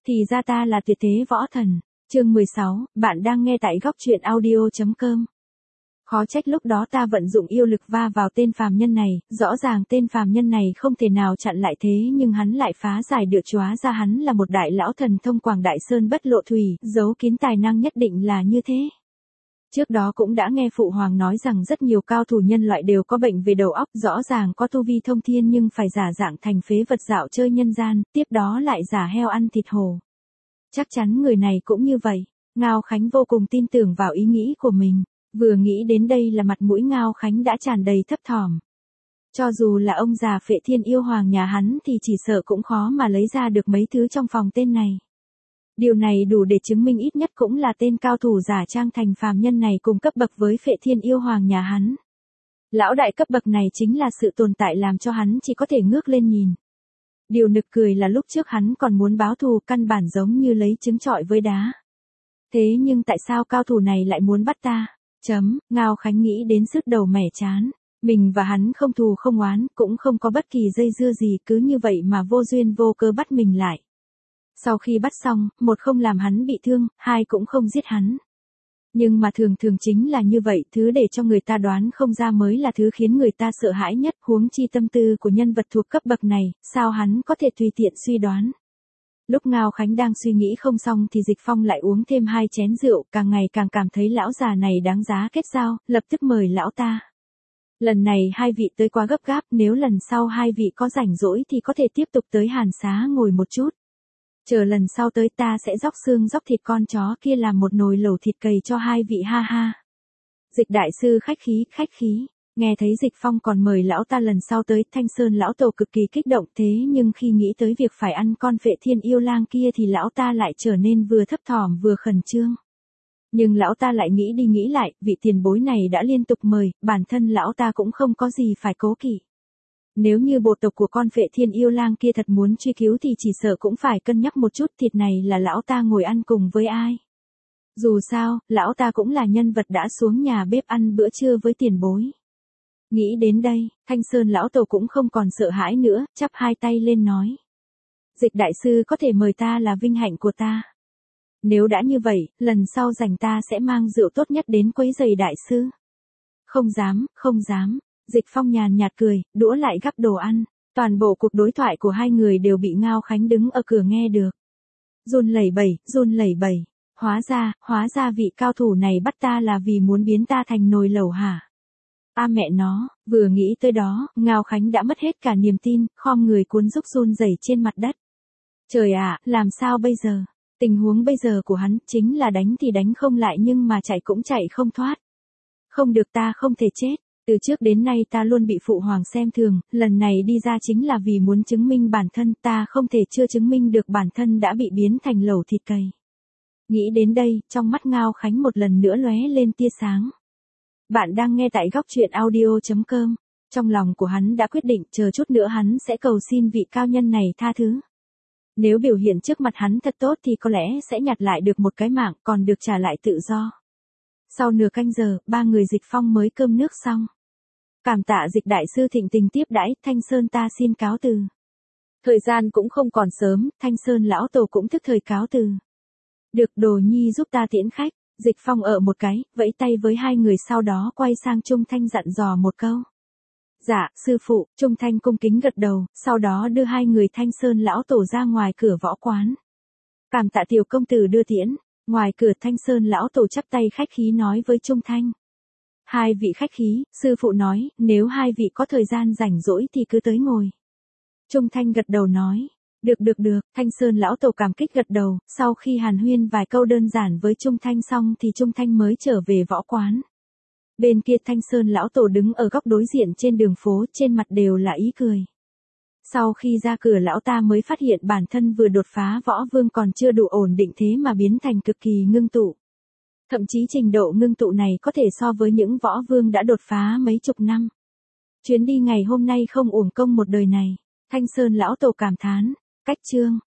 Thì ra ta là tuyệt thế võ thần. Chương 16, bạn đang nghe tại góc truyện audio.com. Khó trách lúc đó ta vận dụng yêu lực va vào tên phàm nhân này, rõ ràng tên phàm nhân này không thể nào chặn lại thế nhưng hắn lại phá giải được, chóa ra hắn là một đại lão thần thông quảng đại sơn bất lộ thủy, giấu kín tài năng nhất định là như thế. Trước đó cũng đã nghe Phụ Hoàng nói rằng rất nhiều cao thủ nhân loại đều có bệnh về đầu óc, rõ ràng có tu vi thông thiên nhưng phải giả dạng thành phế vật dạo chơi nhân gian, tiếp đó lại giả heo ăn thịt hổ. Chắc chắn người này cũng như vậy. Ngao Khánh vô cùng tin tưởng vào ý nghĩ của mình. Vừa nghĩ đến đây là mặt mũi Ngao Khánh đã tràn đầy thấp thỏm. Cho dù là ông già Phệ Thiên Yêu Hoàng nhà hắn thì chỉ sợ cũng khó mà lấy ra được mấy thứ trong phòng tên này. Điều này đủ để chứng minh ít nhất cũng là tên cao thủ giả trang thành phàm nhân này cùng cấp bậc với Phệ Thiên Yêu Hoàng nhà hắn. Lão đại cấp bậc này chính là sự tồn tại làm cho hắn chỉ có thể ngước lên nhìn. Điều nực cười là lúc trước hắn còn muốn báo thù, căn bản giống như lấy trứng trọi với đá. Thế nhưng tại sao cao thủ này lại muốn bắt ta? Ngao Khánh nghĩ đến sứt đầu mẻ chán. Mình và hắn không thù không oán, cũng không có bất kỳ dây dưa gì, cứ như vậy mà vô duyên vô cớ bắt mình lại. Sau khi bắt xong, một không làm hắn bị thương, hai cũng không giết hắn. Nhưng mà thường thường chính là như vậy, thứ để cho người ta đoán không ra mới là thứ khiến người ta sợ hãi nhất, huống chi tâm tư của nhân vật thuộc cấp bậc này, sao hắn có thể tùy tiện suy đoán. Lúc Ngao Khánh đang suy nghĩ không xong thì Dịch Phong lại uống thêm 2 chén rượu, càng ngày càng cảm thấy lão già này đáng giá kết giao, lập tức mời lão ta. Lần này hai vị tới quá gấp gáp, nếu lần sau hai vị có rảnh rỗi thì có thể tiếp tục tới Hàn Xá ngồi một chút. Chờ lần sau tới ta sẽ róc xương róc thịt con chó kia làm một nồi lẩu thịt cầy cho hai vị ha ha. Dịch đại sư khách khí. Nghe thấy Dịch Phong còn mời lão ta lần sau tới, Thanh Sơn lão tổ cực kỳ kích động, thế nhưng khi nghĩ tới việc phải ăn con Phệ Thiên Yêu Lang kia thì lão ta lại trở nên vừa thấp thỏm vừa khẩn trương. Nhưng lão ta lại nghĩ đi nghĩ lại, vị tiền bối này đã liên tục mời, bản thân lão ta cũng không có gì phải cố kỵ. Nếu như bộ tộc của con Phệ Thiên Yêu Lang kia thật muốn truy cứu thì chỉ sợ cũng phải cân nhắc một chút, thịt này là lão ta ngồi ăn cùng với ai. Dù sao, lão ta cũng là nhân vật đã xuống nhà bếp ăn bữa trưa với tiền bối. Nghĩ đến đây, Thanh Sơn lão tổ cũng không còn sợ hãi nữa, chắp hai tay lên nói. Dịch đại sư có thể mời ta là vinh hạnh của ta. Nếu đã như vậy, lần sau rảnh ta sẽ mang rượu tốt nhất đến quấy rầy đại sư. Không dám. Dịch Phong nhàn nhạt cười, đũa lại gắp đồ ăn. Toàn bộ cuộc đối thoại của hai người đều bị Ngao Khánh đứng ở cửa nghe được. Run lẩy bẩy. Hóa ra vị cao thủ này bắt ta là vì muốn biến ta thành nồi lẩu hả? A mẹ nó, vừa nghĩ tới đó, Ngao Khánh đã mất hết cả niềm tin, khom người cuốn rúc run rẩy trên mặt đất. Trời ạ, làm sao bây giờ? Tình huống bây giờ của hắn chính là đánh thì đánh không lại nhưng mà chạy cũng chạy không thoát. Không được, ta không thể chết. Từ trước đến nay ta luôn bị Phụ Hoàng xem thường, lần này đi ra chính là vì muốn chứng minh bản thân, ta không thể chưa chứng minh được bản thân đã bị biến thành lẩu thịt cầy. Nghĩ đến đây, trong mắt Ngao Khánh một lần nữa lóe lên tia sáng. Bạn đang nghe tại góc truyện audio.com. Trong lòng của hắn đã quyết định, chờ chút nữa hắn sẽ cầu xin vị cao nhân này tha thứ. Nếu biểu hiện trước mặt hắn thật tốt thì có lẽ sẽ nhặt lại được một cái mạng, còn được trả lại tự do. Sau nửa canh giờ, ba người Dịch Phong mới cơm nước xong. Cảm tạ Dịch đại sư thịnh tình tiếp đãi, Thanh Sơn ta xin cáo từ. Thời gian cũng không còn sớm, Thanh Sơn lão tổ cũng thức thời cáo từ. Được, Đồ Nhi giúp ta tiễn khách. Dịch Phong ở một cái, vẫy tay với hai người, sau đó quay sang Trung Thanh dặn dò một câu. Dạ, sư phụ. Trung Thanh cung kính gật đầu, sau đó đưa hai người Thanh Sơn lão tổ ra ngoài cửa võ quán. Cảm tạ tiểu công tử đưa tiễn. Ngoài cửa Thanh Sơn lão tổ chắp tay khách khí nói với Trung Thanh. Hai vị khách khí, sư phụ nói, nếu hai vị có thời gian rảnh rỗi thì cứ tới ngồi. Trung Thanh gật đầu nói. Được, Thanh Sơn lão tổ cảm kích gật đầu, sau khi hàn huyên vài câu đơn giản với Trung Thanh xong thì Trung Thanh mới trở về võ quán. Bên kia Thanh Sơn lão tổ đứng ở góc đối diện trên đường phố, trên mặt đều là ý cười. Sau khi ra cửa lão ta mới phát hiện bản thân vừa đột phá võ vương còn chưa đủ ổn định thế mà biến thành cực kỳ ngưng tụ. Thậm chí trình độ ngưng tụ này có thể so với những võ vương đã đột phá mấy chục năm. Chuyến đi ngày hôm nay không uổng công một đời này. Thanh Sơn lão tổ cảm thán. Cách chương